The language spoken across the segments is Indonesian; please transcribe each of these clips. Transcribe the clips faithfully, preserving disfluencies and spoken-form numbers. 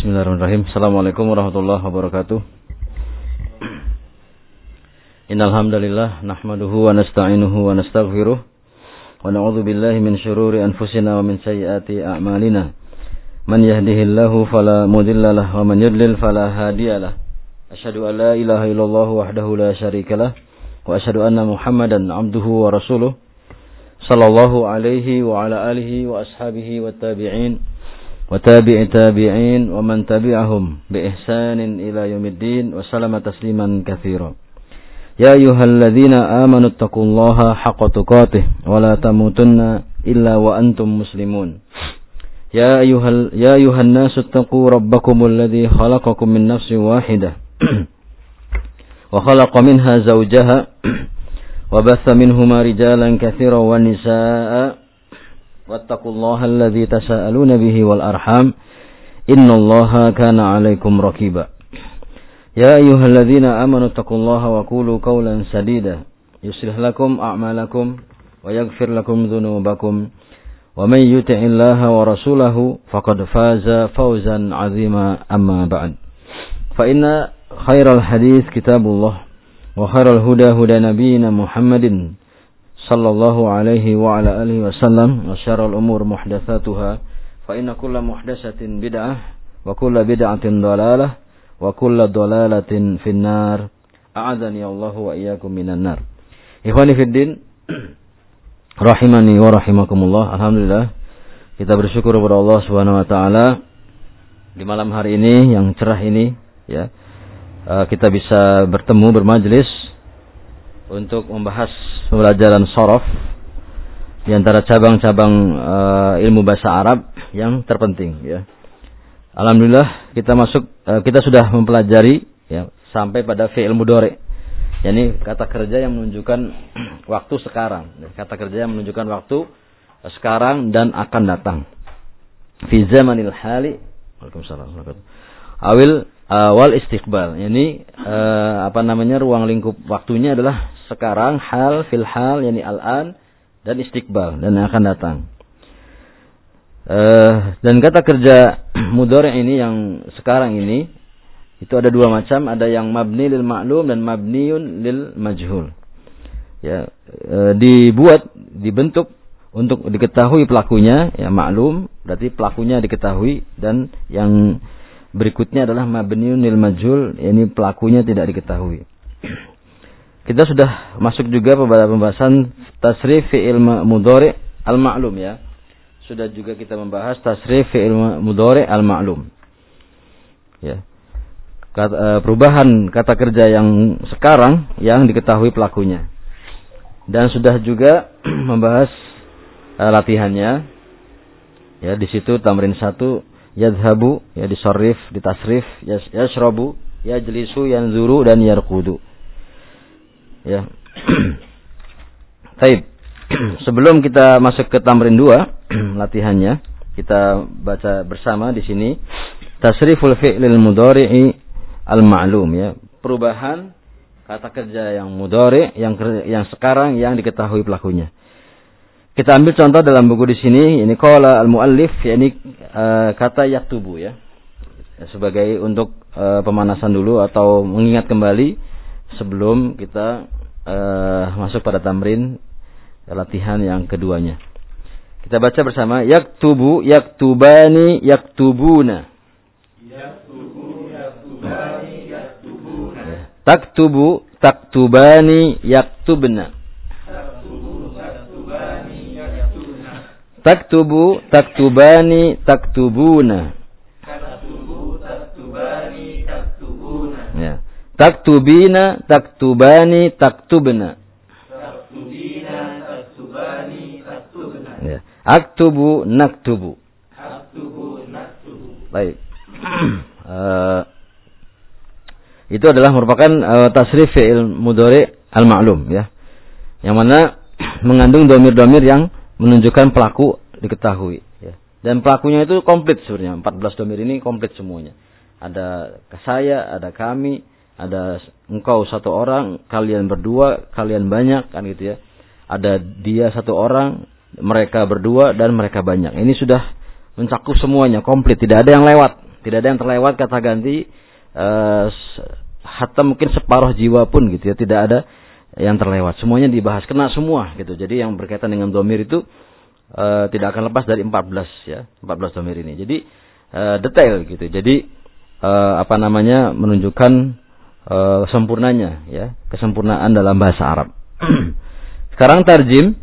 Bismillahirrahmanirrahim. Assalamualaikum warahmatullahi wabarakatuh. Innal hamdalillah nahmaduhu wa nasta'inuhu wa nastaghfiruh wa na'udzu billahi min shururi anfusina wa min sayyiati a'malina. Man yahdihillahu fala mudilla lahu wa man yudlil fala hadiyalah. Asyhadu an la ilaha illallah wahdahu la syarikalah wa asyhadu anna Muhammadan 'abduhu wa rasuluh. Sallallahu alaihi wa ala alihi wa ashabihi wat tabi'in wa tabi'i tabi'in wa man tabi'ahum bi ihsanin ila yaumiddin wa sallama tasliman katsira. Ya ayyuhalladzina amanu taqullaha haqqa tuqatih wa la tamutunna illa wa antum muslimun. Ya ayyuhal ya ayyuhan nasu taqu rabbakumul ladzi khalaqakum min nafsin wahidah wa khalaqa minha zawjaha wa batha minhuma rijalan katsiran wa nisaa'a wattaqullaha alladzi tasaaluna bihi wal arham innallaha kana 'alaikum raqiba. Ya ayyuhalladzina amanu taqullaha wa qulu qawlan sadida yuslih lakum a'malakum wa yaghfir lakum dhunubakum wa may yuti'illaha wa rasulahu faqad faza fawzan 'azima amma ba'd. Fa inna khairal hadits kitabullah wa khairal huda huda nabiyyina Muhammadin sallallahu alaihi wa ala alihi wasallam wa syarrul umur muhdatsatuha fa inna kulla muhdatsatin bid'ah wa kulla bid'atin dhalalah wa kulla dhalalatin finnar. A'adzani Allahu wa iyyakum minan nar. Ikhwani fid din rahimani wa rahimakumullah. Alhamdulillah kita bersyukur kepada Allah Subhanahu wa taala di malam hari ini yang cerah ini ya, kita bisa bertemu bermajlis untuk membahas pembelajaran shorof di antara cabang-cabang uh, ilmu bahasa Arab yang terpenting ya. Alhamdulillah kita masuk uh, kita sudah mempelajari ya sampai pada fi'il mudhari. Yani kata kerja yang menunjukkan waktu sekarang. Kata kerja yang menunjukkan waktu sekarang dan akan datang. Fi zamanil hali. Waalaikumsalam. Awil awal uh, istiqbal. Yani uh, apa namanya ruang lingkup waktunya adalah sekarang, hal, fil hal, yani al-an, dan istiqbal, dan akan datang. Uh, dan kata kerja mudhari ini yang sekarang ini, itu ada dua macam, ada yang mabni lil ma'lum dan mabniun lil majhul. Ya, uh, dibuat, dibentuk untuk diketahui pelakunya, ya maklum, berarti pelakunya diketahui, dan yang berikutnya adalah mabniun lil majhul, yani pelakunya tidak diketahui. Kita sudah masuk juga pada pembahasan tasrif fi'il mudhari al-ma'lum ya. Sudah juga kita membahas tasrif fi'il mudhari al-ma'lum. Ya. Kata, perubahan kata kerja yang sekarang yang diketahui pelakunya. Dan sudah juga membahas uh, latihannya. Ya, di situ tamrin satu yadhhabu ya disarrif, ditasrif, yashrabu, yajlisu, yanzuru dan yarqudu. Ya. Baik. Sebelum kita masuk ke tamrin dua latihannya, kita baca bersama di sini tasriful fi'lil mudhari'i al-ma'lum ya. Perubahan kata kerja yang mudhari yang yang sekarang yang diketahui pelakunya. Kita ambil contoh dalam buku di sini, ini qala al-muallif yakni uh, kata yaktubu ya. Sebagai untuk uh, pemanasan dulu atau mengingat kembali sebelum kita uh, masuk pada tamrin latihan yang keduanya. Kita baca bersama yaktubu, yaktubani, yaktubuna. Yaktubu, yaktubani, yaktubuna. Taktubu, taktubani, yaktubna. Taktubu, taktubani, yaktubna. Taktubu, taktubani, taktubuna. Taktubu, taktubani, taktubuna. Ya. Taktubina, taktubani, taktubna. Taktubina, taktubani, taktubna. Ya. Aktubu, naktubu. Aktubu, naktubu. Baik. uh, itu adalah merupakan uh, tasrif fi'il mudhari al-ma'lum ya. Yang mana mengandung domir-domir yang menunjukkan pelaku diketahui ya. Dan pelakunya itu komplit sebenarnya. empat belas domir ini komplit semuanya. Ada saya, ada kami, ada engkau satu orang, kalian berdua, kalian banyak, kan gitu ya. Ada dia satu orang, mereka berdua, dan mereka banyak. Ini sudah mencakup semuanya, komplit, tidak ada yang lewat, Tidak ada yang terlewat kata ganti uh, hatta mungkin separuh jiwa pun gitu ya, tidak ada yang terlewat. Semuanya dibahas, kena semua gitu. Jadi yang berkaitan dengan dhamir itu uh, tidak akan lepas dari empat belas ya, empat belas dhamir ini. Jadi uh, detail gitu. Jadi uh, apa namanya menunjukkan uh, sempurnanya ya, kesempurnaan dalam bahasa Arab. Sekarang tarjim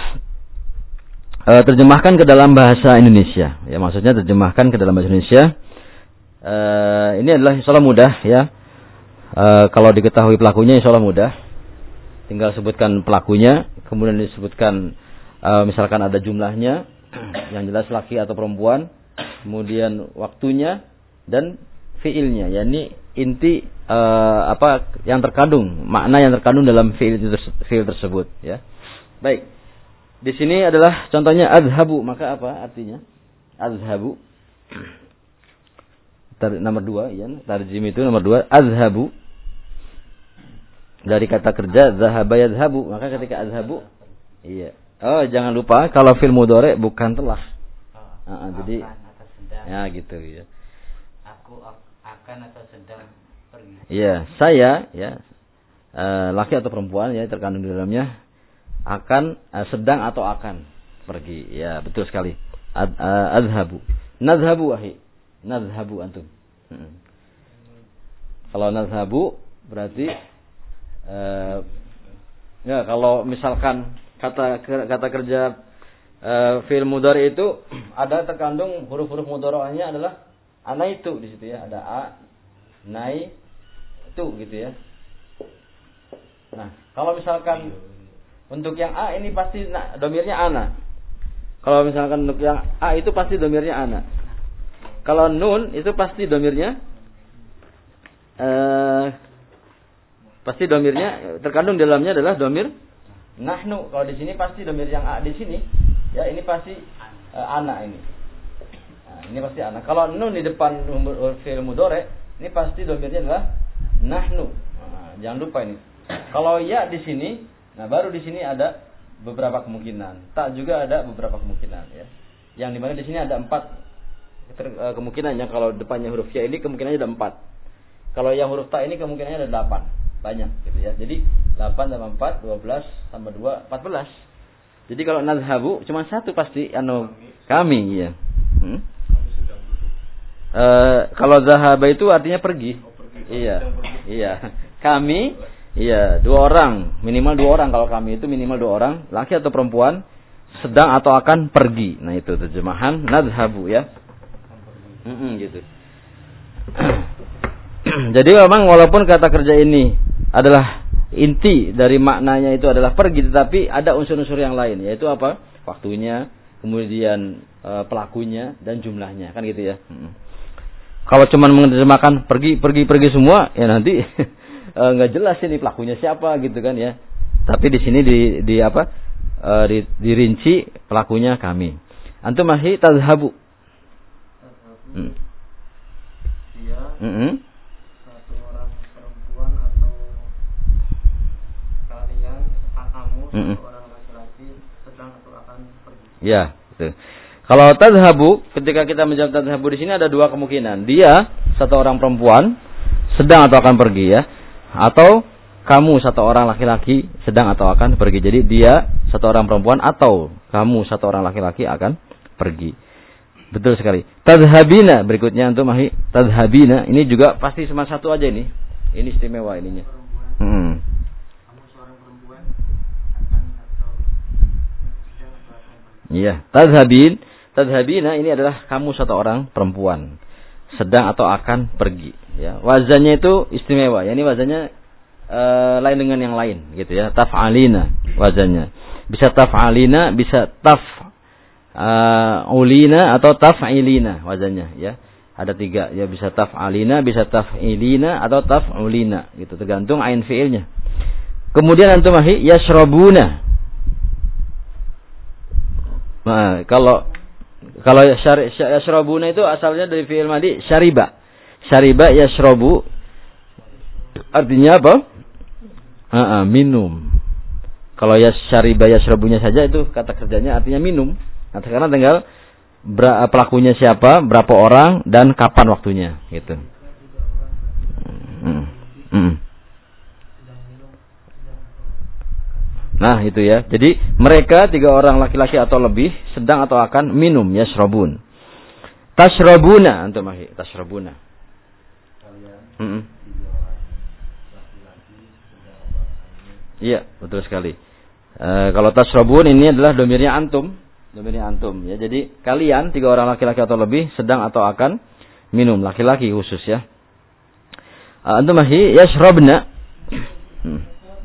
uh, terjemahkan ke dalam bahasa Indonesia. Ya, maksudnya terjemahkan ke dalam bahasa Indonesia. Uh, ini adalah insyaallah mudah ya. Uh, kalau diketahui pelakunya insyaallah mudah. Tinggal sebutkan pelakunya, kemudian disebutkan uh, misalkan ada jumlahnya, yang jelas laki atau perempuan, kemudian waktunya dan fiilnya. Yani inti uh, apa yang terkandung, makna yang terkandung dalam fiil fiil tersebut ya. Baik. Di sini adalah contohnya azhabu, maka apa artinya? Azhabu. Nomor dua, ya, tarjim itu nomor dua, azhabu dari kata kerja zahaba yazhabu, maka ketika azhabu, iya. Oh, jangan lupa kalau fi'il mudhari bukan telah. Oh, uh, jadi ya gitu ya. Aku akan atau sedang pergi. Iya, saya ya uh, laki atau perempuan ya terkandung di dalamnya akan uh, sedang atau akan pergi. Ya, betul sekali. Ad, uh, azhabu. Nadhhabu wahi. Nadhhabu antum. Hmm. Kalau nadhhabu berarti uh, ya kalau misalkan kata kata kerja uh, fi'il mudhari itu ada terkandung huruf-huruf mudhari'nya adalah anaitu di situ ya, ada a, nai, tu gitu ya. Nah, kalau misalkan untuk yang a ini pasti nah, domirnya ana. Kalau misalkan untuk yang a itu pasti domirnya ana. Kalau nun itu pasti domirnya eh, pasti domirnya terkandung dalamnya adalah domir nahnu. Kalau di sini pasti domir yang a di sini ya, ini pasti eh, ana ini. Nah, ini pasti ana. Kalau nun di depan fi'il mudhari ini pasti domirnya adalah nahnu. Nah, jangan lupa ini. Kalau ya di sini, nah baru di sini ada beberapa kemungkinan. Tak juga ada beberapa kemungkinan ya. Yang dimana di sini ada empat kemungkinannya. Kalau depannya huruf ya ini kemungkinannya ada empat. Kalau yang huruf ta ini kemungkinannya ada delapan. Banyak gitu ya. Jadi delapan tambah empat, dua belas tambah dua, empat belas. Jadi kalau nadhhabu cuma satu pasti anu kami ya. Hmm? E, kalau zahaba itu artinya pergi. Oh, pergi. Iya. Pergi. Iya. Kami iya, dua orang, minimal dua orang. Kalau kami itu minimal dua orang, laki atau perempuan, sedang atau akan pergi. Nah, itu terjemahan nadhhabu ya. Mm-mm, gitu. Jadi memang walaupun kata kerja ini adalah inti dari maknanya itu adalah pergi, tetapi ada unsur-unsur yang lain, yaitu apa? Waktunya, kemudian e, pelakunya dan jumlahnya, kan gitu ya. Mm. Kalau cuma menerjemahkan pergi, pergi, pergi semua, ya nanti nggak e, jelas ini pelakunya siapa gitu kan ya. Tapi di sini di, di apa? E, di, dirinci pelakunya kami. Antum masih tazhabu. Hmm. Dia Mm-hmm. satu orang perempuan atau kalian kamu Mm-hmm. satu orang laki-laki sedang atau akan pergi. Ya, betul. Kalau tazhabu, ketika kita menjawab tazhabu di sini ada dua kemungkinan. Dia satu orang perempuan sedang atau akan pergi ya, atau kamu satu orang laki-laki sedang atau akan pergi. Jadi dia satu orang perempuan atau kamu satu orang laki-laki akan pergi. Betul sekali. Tadhabina berikutnya untuk mahi. Tadhabina ini juga pasti cuma satu aja ini. Ini istimewa ininya. Hmm. Kamu seorang perempuan akan atau sedang atau akan pergi. Iya. Tadhabin. Tadhabina ini adalah kamu satu orang perempuan sedang atau akan pergi. Ya. Wazannya itu istimewa. Ya, ini wazannya uh, lain dengan yang lain, gitu ya. Taf'alina wazannya. Bisa taf'alina, bisa taf Uh, ulina atau taf'ilina wazannya ya. Ada tiga ya, bisa taf'alina, bisa taf'ilina atau taf'ulina gitu, tergantung ain fiilnya. Kemudian antum mahi yashrabuna. Nah, kalau kalau yashrabuna itu asalnya dari fiil madi syariba. Syariba yashrabu artinya apa? Uh, uh, minum. Kalau yasyariba yashrabunya saja itu kata kerjanya artinya minum. Nah, sekarang tinggal pelakunya siapa, berapa orang, dan kapan waktunya, gitu. Hmm. Hmm. Nah itu ya. Jadi mereka tiga orang laki-laki atau lebih sedang atau akan minum, yashrabun. Tashrabuna antum ahi, tashrabuna. Heeh. Iya, betul sekali. E, kalau tashrabun ini adalah domirnya antum, domirnya antum ya. Jadi kalian tiga orang laki-laki atau lebih sedang atau akan minum, laki-laki khusus ya. E, antum ahi yashrabna. Hmm.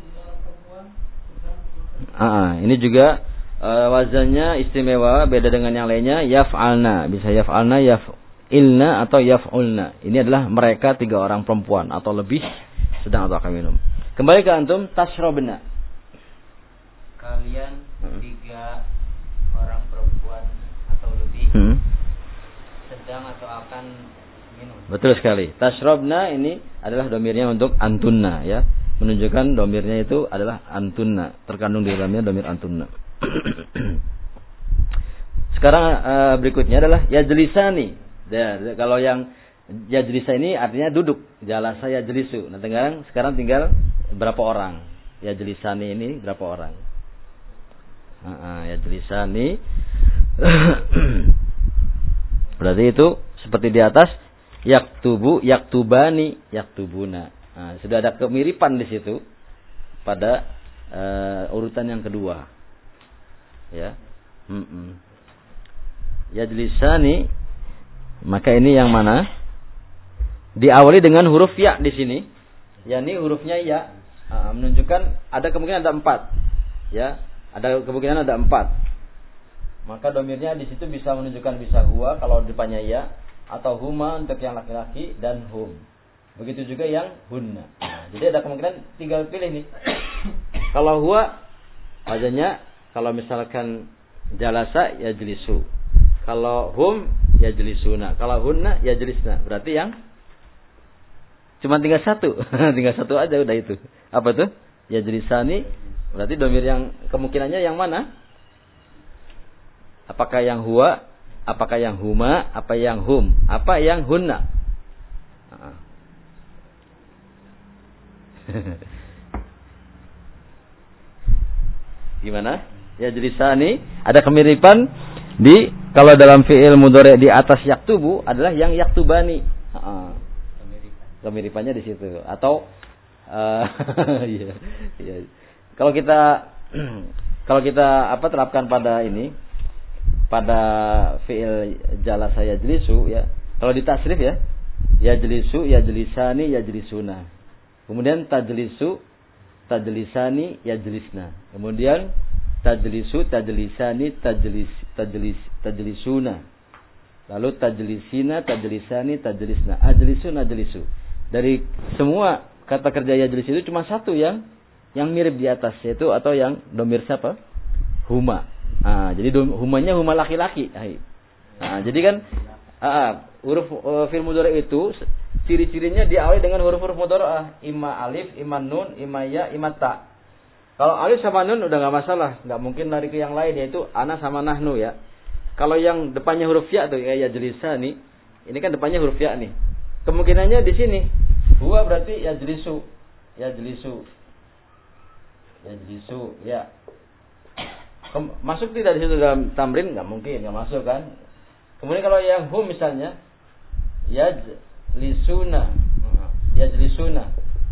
Ah, ini juga uh, wazannya istimewa, beda dengan yang lainnya. Yaf'alna, bisa yaf'alna, yaf'ilna atau yaf'ulna. Ini adalah mereka tiga orang perempuan atau lebih sedang atau akan minum. Kembali ke antum, tashrabna. Kalian tiga orang perempuan atau lebih hmm. sedang atau akan minum. Betul sekali. Tashrabna ini adalah domirnya untuk antunna ya. Menunjukkan domirnya itu adalah antunna, terkandung di dalamnya domir antunna. Sekarang uh, berikutnya adalah yajlisani. Ya, kalau yang yajlisa ini artinya duduk, jalasa yajlisu. Nah, sekarang sekarang tinggal berapa orang? Yajlisani ini berapa orang? Uh, uh, yajlisani. Berarti itu seperti di atas, yaktubu, yaktubani, yaktubuna. Nah, sudah ada kemiripan di situ pada uh, urutan yang kedua, ya. Mm-mm. Yajlisani, maka ini yang mana? Diawali dengan huruf ya di sini, yakni hurufnya ya, uh, menunjukkan ada kemungkinan ada empat, ya. Ada kemungkinan ada empat. Maka domirnya di situ bisa menunjukkan bisa huwa kalau depannya ya, atau huma untuk yang laki-laki dan hum. Begitu juga yang hunna. Nah, jadi ada kemungkinan tinggal pilih nih. Kalau huwa wazannya kalau misalkan jalasa yajlisu. Kalau hum yajlisuna. Kalau hunna yajlisna. Berarti yang cuma tinggal satu. Tinggal satu aja udah itu. Apa tuh? Yajlisani. Berarti domir yang kemungkinannya yang mana? Apakah yang huwa? Apakah yang huma? Apa yang hum? Apa yang hunna? Nah. Gimana? Ya jelisani ada kemiripan di kalau dalam fiil mudhari di atas yaktubu adalah yang yaktubani. Heeh. Kemiripannya di situ atau uh, iya, iya. Kalau kita kalau kita apa terapkan pada ini pada fiil jalasa yajlisu ya. Kalau di tasrif ya yajlisu, yajlisani, yajlisuna. Kemudian tajlisu, tajlisani, yajlisna. Kemudian tajlisu, tajlisani, tajlis, tajlis, tajlisuna. Lalu tajlisina, tajlisani, tajlisna. Ajlisu, najlisu. Dari semua kata kerja yajlis itu cuma satu yang yang mirip di atas yaitu atau yang domir siapa? Huma. Nah, jadi humanya huma laki-laki. Nah, jadi kan uh, huruf uh, fi'il mudhari itu ciri-cirinya diawali dengan huruf-huruf mudhari'ah, imma alif, imma nun, imma ya, imma ta. Kalau alif sama nun udah nggak masalah, nggak mungkin lari ke yang lain yaitu ana sama nahnu ya. Kalau yang depannya huruf ya tuh ya yajlisa nih, ini kan depannya huruf ya nih. Kemungkinannya di sini huwa berarti yajlisu, yajlisu, yajlisu ya. Kem- masuk tidak di situ dalam tamrin? Nggak mungkin, nggak masuk kan. Kemudian kalau yang hum misalnya yaj lisuna, yajlisuna.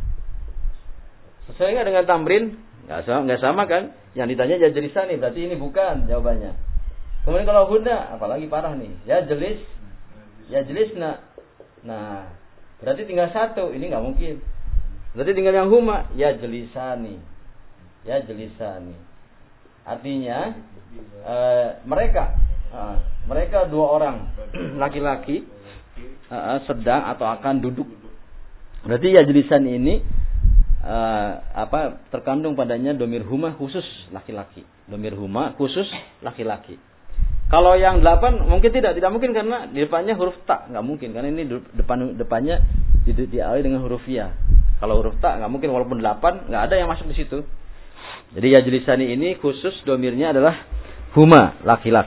Sesuai nggak dengan tamrin? Nggak sama, nggak sama kan? Yang ditanya yajlisani, berarti ini bukan jawabannya. Kemudian kalau hunna, apalagi parah nih, yajlis, yajlisna. Nah, berarti tinggal satu, ini nggak mungkin. Berarti tinggal yang huma, yajlisani, yajlisani. Artinya uh, mereka, uh, mereka dua orang laki-laki. Uh, sedang atau akan duduk. Berarti yajlisan ini uh, apa terkandung padanya domir huma khusus laki-laki. Domir huma khusus laki-laki. Kalau yang delapan mungkin tidak, tidak mungkin karena di depannya huruf ta, nggak mungkin karena ini depan depannya di, diawali dengan huruf ya. Kalau huruf ta nggak mungkin walaupun delapan nggak ada yang masuk di situ. Jadi yajlisani ini khusus domirnya adalah huma laki-laki.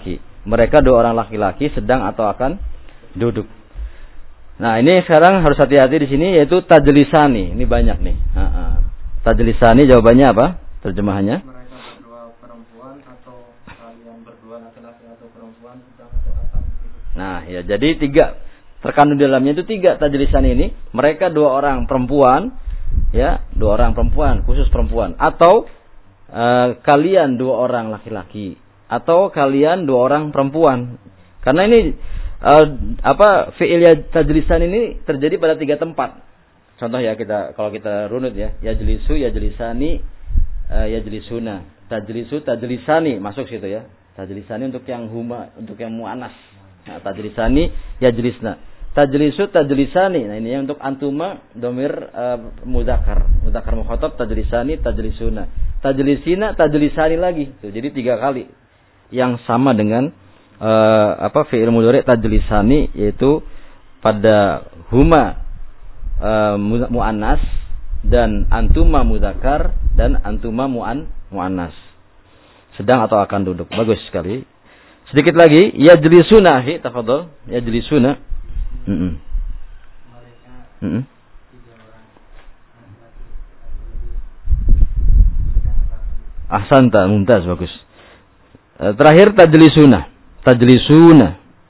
Mereka dua orang laki-laki sedang atau akan duduk. Nah, ini sekarang harus hati-hati di sini yaitu tajlisani. Ini banyak nih. Ha-ha. Tajlisani jawabannya apa? Terjemahannya? Mereka berdua perempuan atau kalian berdua laki-laki atau perempuan sedang atau akan duduk. Nah, ya jadi tiga terkandung di dalamnya itu tiga tajlisani ini. Mereka dua orang perempuan, ya, dua orang perempuan, khusus perempuan, atau uh, kalian dua orang laki-laki, atau kalian dua orang perempuan. Karena ini uh, apa fi'il tajlisan ini terjadi pada tiga tempat. Contoh ya kita kalau kita runut ya, yajlisu, yajlisani, uh, yajlisuna, tajlisu, tajlisani masuk situ ya. Tajlisani untuk yang huma, untuk yang muannas. Nah, tajlisani, yajlisna. Tajlisu, tajlisani. Nah, ini untuk antuma domir uh, mudzakkar. Mudzakkar mukhatab, tajlisani, tajlisuna. Tajlisina, tajlisani lagi. Tuh, jadi tiga kali. Yang sama dengan uh, apa fi'il mudhari' tajlisani yaitu pada huma uh, muannas dan antuma mudzakkar dan antuma muan muannas. Sedang atau akan duduk. Bagus sekali. Sedikit lagi, yajlisuna, hi, tafadhol. Yajlisuna. Mm-mm. Mereka Mm-mm. tiga orang laki-laki atau lebih sedang atau akan duduk. Ahsanta, mumtaz, bagus. E, terakhir tajlisuna. Tajlisuna.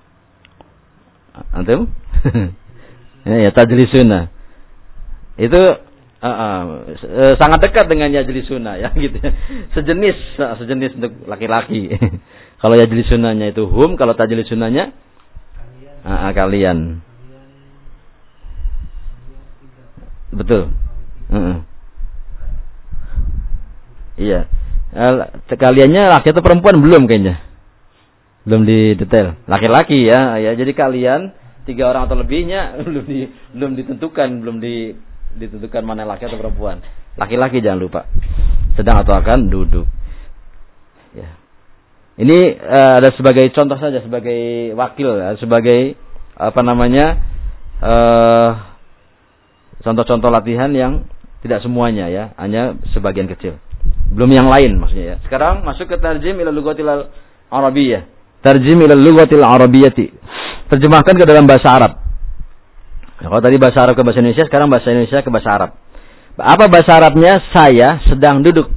Antum? Ya, tajlisuna. Itu uh, uh, sangat dekat dengan yajlisuna ya gitu. Sejenis, sejenis untuk laki-laki. Kalau yajlisunanya itu hum, kalau tajlisunanya uh, uh, kalian. Betul. Uh-uh. Iya. Kaliannya laki atau perempuan belum kayaknya. Belum didetail. Laki-laki ya, ya. Jadi kalian tiga orang atau lebihnya belum di, belum ditentukan, belum di, ditentukan mana laki atau perempuan. Laki-laki jangan lupa. Sedang atau akan duduk. Ya. Ini uh, ada sebagai contoh saja, sebagai wakil, ya, sebagai apa namanya uh, contoh-contoh latihan yang tidak semuanya ya, hanya sebagian kecil. Belum yang lain maksudnya ya. Sekarang masuk ke tarjim ila lughatil arabiyyah. Tarjim ila lughatil arabiyyati. Terjemahkan ke dalam bahasa Arab. Nah, kalau tadi bahasa Arab ke bahasa Indonesia, sekarang bahasa Indonesia ke bahasa Arab. Apa bahasa Arabnya? Saya sedang duduk.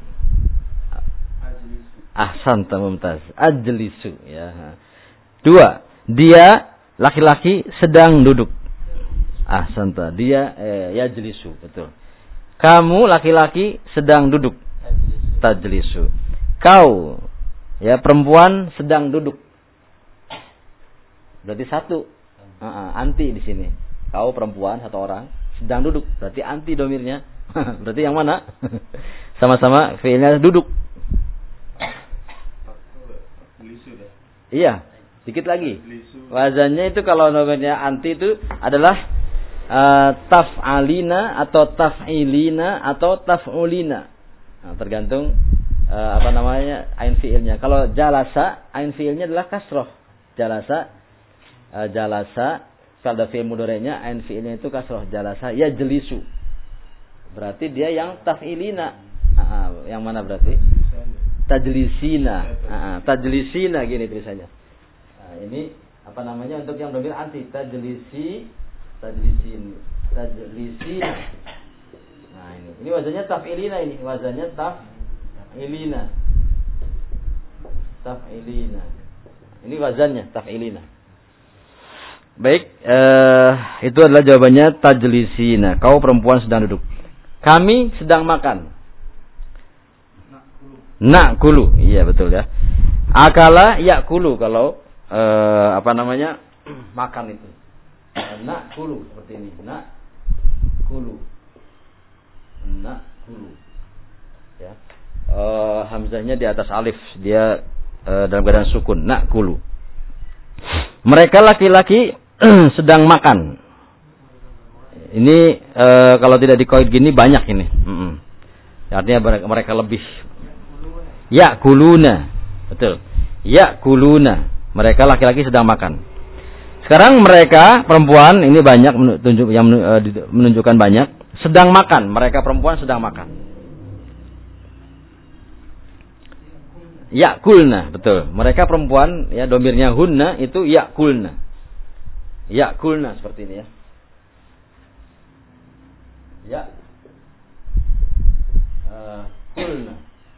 Ahsanta mumtaz. Ajlisu ya. Dua, dia laki-laki sedang duduk. Ahsanta. Dia eh, yajlisu, betul. Kamu laki-laki sedang duduk. Tajlisu. Kau ya perempuan sedang duduk. Berarti satu. Uh-uh, anti di sini. Kau perempuan satu orang sedang duduk. Berarti anti domirnya. Berarti yang mana? Sama-sama fi'ilnya duduk. Iya, dikit lagi. Wazannya itu kalau domirnya anti itu adalah uh, taf'alina atau taf'ilina atau taf'ulina. Nah, tergantung uh, apa namanya ain fi'ilnya. Kalau jalasa, ain fi'ilnya adalah kasroh. Jalasa, uh, jalasa. Kalau ada fi'il mudhari'nya, ain fi'ilnya itu kasroh. Jalasa, yajlisu. Berarti dia yang taf'ilina. Uh, yang mana berarti? Tajlisina. Uh, tajlisina gini tulisannya. Nah, ini apa namanya untuk yang domir anti tajlisi, tajlisin, tajlisina. Nah ini, ini wazannya taf'ilina ini, wazannya taf'ilina, taf'ilina. Ini wazannya taf'ilina. Baik, eh, itu adalah jawabannya tajlisina. Kau perempuan sedang duduk. Kami sedang makan. Nakulu, iya betul ya. Akala yakulu kalau eh, apa namanya makan itu. Nakulu seperti ini. Nakulu. Nakulu. Ya. Uh, hamzahnya di atas alif, dia uh, dalam keadaan sukun. Nakulu. Mereka laki-laki sedang makan. Ini uh, kalau tidak dikoid gini banyak ini. Mm-mm. Artinya mereka lebih. Ya kuluna, betul. Ya kuluna. Mereka laki-laki sedang makan. Sekarang mereka perempuan ini banyak menunjuk yang menunjukkan banyak sedang makan. Mereka perempuan sedang makan. Yakulna, betul. Mereka perempuan, ya domirnya hunna itu yakulna. Yakulna seperti ini ya. Ya. Uh, kulna.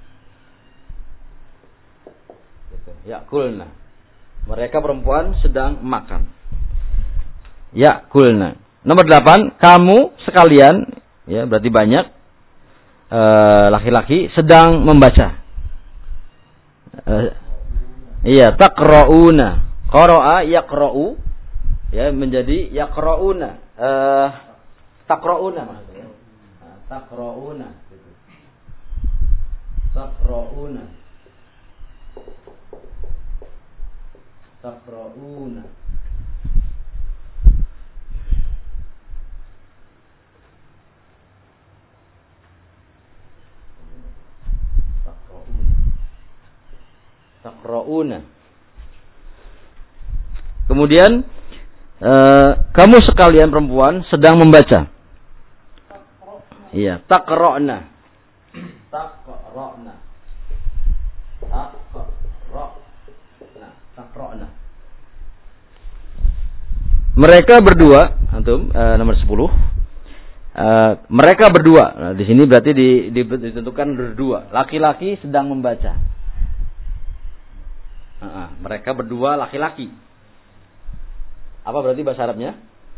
Gitu. Yakulna. Mereka perempuan sedang makan. Yakulna. Nomor delapan, kamu sekalian, ya berarti banyak, uh, laki-laki sedang membaca. Uh, iya, taqra'una. Qara'a yaqra'u, ya menjadi yaqra'una. Uh, taqra'una maksudnya. Nah, taqra'una. Gitu. Taqra'una. Taqra'una. Taqra'una. Kemudian uh, kamu sekalian perempuan sedang membaca. Iya, taqra'na. Taqra'na. Taqra'na. Taqra'na. Mereka berdua, antum uh, nomor sepuluh. Uh, mereka berdua. Nah, di sini berarti di, di, ditentukan berdua. Laki-laki sedang membaca. Uh, mereka berdua laki-laki. Apa berarti bahasa Arabnya?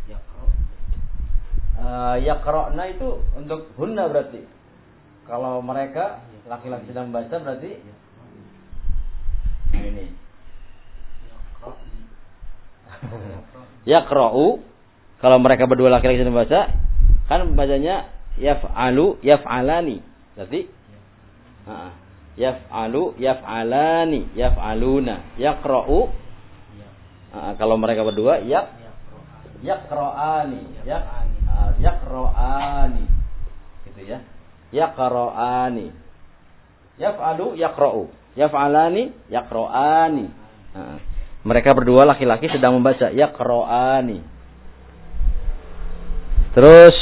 Uh, yaqra'na itu untuk hunna berarti. Kalau mereka laki-laki sedang membaca berarti nah ini. Yaqra'u. Kalau mereka berdua laki-laki sedang membaca, kan bacanya yaf'alu yaf'alani. Berarti uh, yaf'alu yaf'alani yaf'aluna yaqra'u. Nah, kalau mereka berdua yak yaqra'ani yak uh, yaqra'ani gitu ya. Yaqra'ani yaf'alu yaqra'u yaf'alani yaqra'ani. Nah, mereka berdua laki-laki sedang membaca yaqra'ani. Terus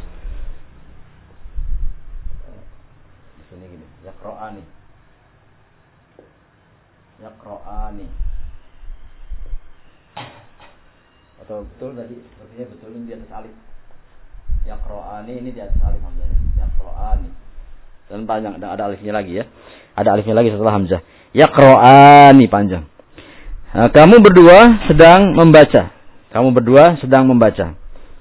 di sini gini yaqra'ani yaqra'ani. Atau betul tadi sepertinya betul ini di atas alif. Yaqra'ani ini di atas alif hamzah. Yaqra'ani. Dan panjang ada, ada alifnya lagi ya. Ada alifnya lagi setelah hamzah. Yaqra'ani panjang. Nah, kamu berdua sedang membaca. Kamu berdua sedang membaca.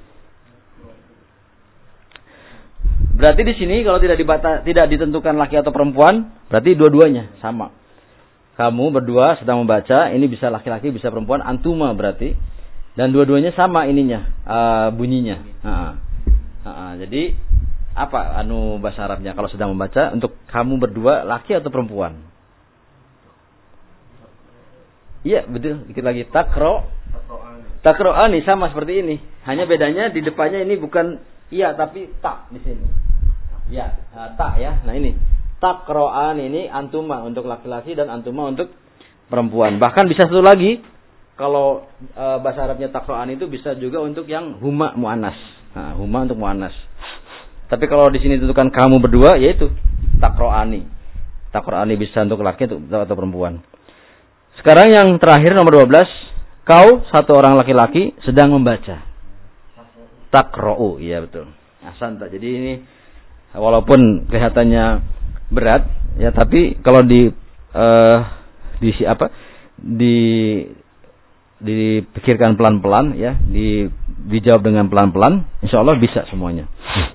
Berarti di sini kalau tidak dibata, tidak ditentukan laki atau perempuan, berarti dua-duanya sama. Kamu berdua sedang membaca, ini bisa laki-laki, bisa perempuan, antuma berarti. Dan dua-duanya sama ininya, uh, bunyinya. Uh-uh. Uh-uh. Jadi apa anu bahasa Arabnya kalau sedang membaca untuk kamu berdua laki atau perempuan? Iya betul. Dikit lagi takro. Takroani sama seperti ini. Hanya bedanya di depannya ini bukan iya tapi tak di sini. Ya uh, tak ya. Nah ini takroan ini antuma untuk laki-laki dan antuma untuk perempuan. Bahkan bisa satu lagi. Kalau e, bahasa Arabnya takroan itu bisa juga untuk yang huma muannas. Nah, huma untuk muannas. Tapi kalau di sini tentukan kamu berdua, yaitu takroani. Takroani bisa untuk laki atau, atau perempuan. Sekarang yang terakhir nomor dua belas, kau satu orang laki-laki sedang membaca. Takro'u, iya betul. Ahsanta. Jadi ini walaupun kelihatannya berat, ya tapi kalau di e, di apa di dipikirkan pelan-pelan ya, di dijawab dengan pelan-pelan, insyaallah bisa semuanya.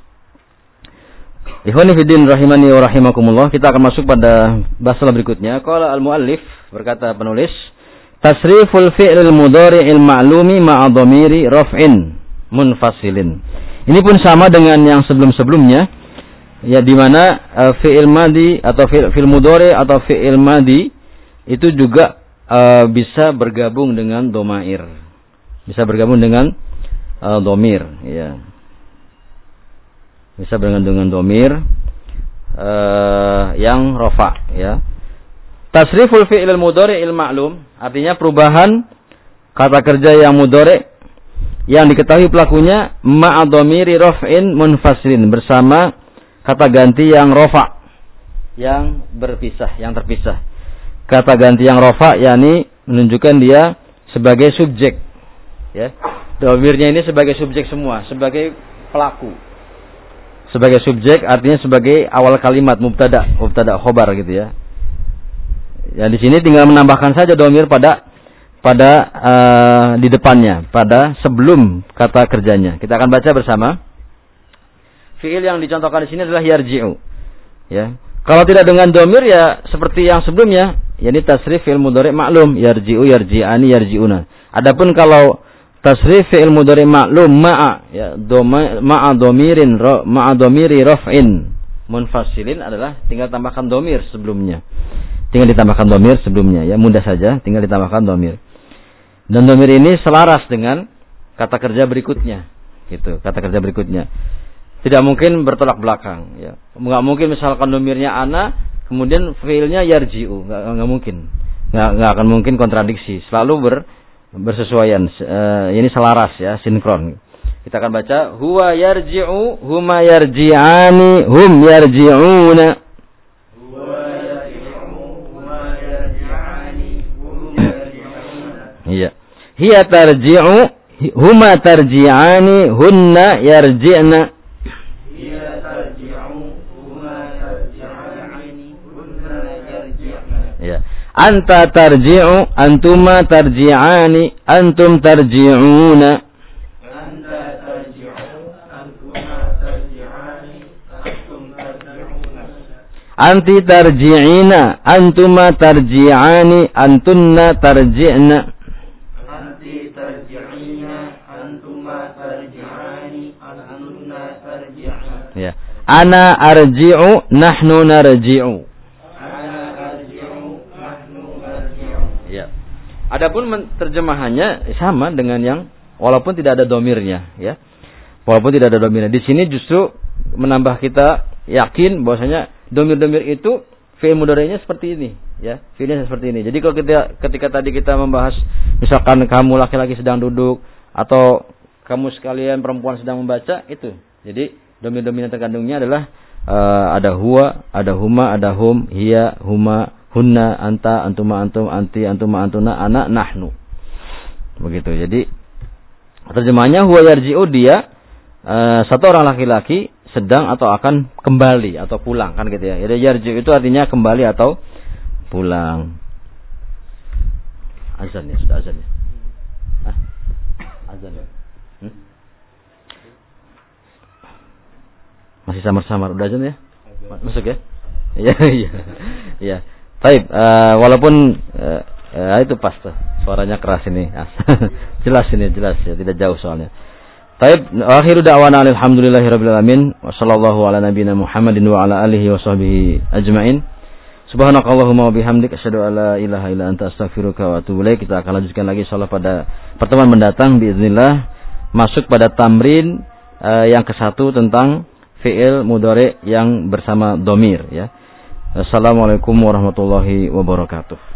Ikhwani fiddin rahimani wa rahimakumullah, kita akan masuk pada bahasa berikutnya. Qala al-muallif, berkata penulis, tasriful fi'lil mudhari'il ma'lumi ma'a dhamiri raf'in munfasilin. Ini pun sama dengan yang sebelum-sebelumnya, ya di mana uh, fi'il madhi atau fi'il, fi'il mudhari' atau fi'il madhi itu juga Uh, bisa bergabung dengan domair, bisa bergabung dengan uh, domir, ya, bisa bergabung dengan domir uh, yang rofa, ya. Tasriful fi'il mudhari'il ma'lum artinya perubahan kata kerja yang mudhari' yang diketahui pelakunya ma'a dhamiri raf'in munfasilin bersama kata ganti yang rofa, yang berpisah, yang terpisah. kata ganti yang rofa, yakni menunjukkan dia sebagai subjek. Ya, domirnya ini sebagai subjek semua, sebagai pelaku. Sebagai subjek artinya sebagai awal kalimat, mubtada, mubtada khobar gitu ya. Ya di sini tinggal menambahkan saja domir pada pada uh, di depannya, pada sebelum kata kerjanya. Kita akan baca bersama. Fiil yang dicontohkan di sini adalah yarji'u. Ya. Kalau tidak dengan domir ya seperti yang sebelumnya, yakni tasrif fi'il mudhari' maklum, yarji'u, yarji'ani, yarji'una. Adapun kalau tasrif fi'il mudhari' maklum ma'a ya doma ma'a domirin ro, ma'a domiri raf'in munfasilin adalah tinggal tambahkan domir sebelumnya. Tinggal ditambahkan domir sebelumnya ya, mudah saja, tinggal ditambahkan domir. Dan domir ini selaras dengan kata kerja berikutnya. Gitu, kata kerja berikutnya. Tidak mungkin bertolak belakang ya. Enggak mungkin misalkan domirnya ana, kemudian fiilnya yarji'u, enggak enggak mungkin. Enggak enggak akan mungkin kontradiksi, selalu ber bersesuaian. Uh, ini selaras ya, sinkron. Kita akan baca huwa yarji'u, huma yarji'ani, hum yarji'una. Huwa yarji'u, huma yarji'ani, hum yarji'una. Iya. Hiya tarji'u, huma tarji'ani, hunna yarji'na. Ya. Anta tarji'u, antuma tarji'ani, antum tarji'una. Anta tarji'u, antuma tarji'ani, antum tarji'una. Anti tarji'ina, antuma tarji'ani, antunna tarji'na. Anti tarji'ina, antuma tarji'ani, antunna tarji'na. Ya. Ana arji'u, nahnu narji'u. Adapun terjemahannya sama dengan yang walaupun tidak ada domirnya, ya. Walaupun tidak ada domirnya. Di sini justru menambah kita yakin bahwasanya domir-domir itu fi'il mudhari'nya seperti ini, ya. Fi'ilnya seperti ini. Jadi kalau kita ketika tadi kita membahas misalkan kamu laki-laki sedang duduk atau kamu sekalian perempuan sedang membaca, itu. Jadi domir-domir yang terkandungnya adalah uh, ada huwa, ada huma, ada hum, hiya, huma, hunna, anta, antuma, antum, anti, antuma, antuna, ana, nahnu. Begitu. Jadi terjemahnya huwa yarji'u, dia uh, satu orang laki-laki sedang atau akan kembali atau pulang, kan gitu ya. Jadi yarji'u itu artinya kembali atau pulang. Azan ya, sudah azan ya. Ah, azan ya. Hmm? Masih samar-samar, udah azan ya? Masuk ya? Iya, iya. Iya. Baik, uh, walaupun uh, uh, itu pas tuh, suaranya keras ini. Jelas ini, jelas ya, tidak jauh soalnya. Baik, akhiru da'wana alhamdulillahirabbil alamin wa sallallahu ala nabiyyina Muhammadin wa ala alihi wa sahbihi ajmain. Subhanakallahumma wa bihamdika asyhadu an la ilaha illa anta astaghfiruka wa atubu ilaik. Kita akan lanjutkan lagi insyaallah pada pertemuan mendatang biiznillah, masuk pada tamrin uh, yang kesatu tentang fi'il mudhari yang bersama domir ya. Assalamualaikum warahmatullahi wabarakatuh.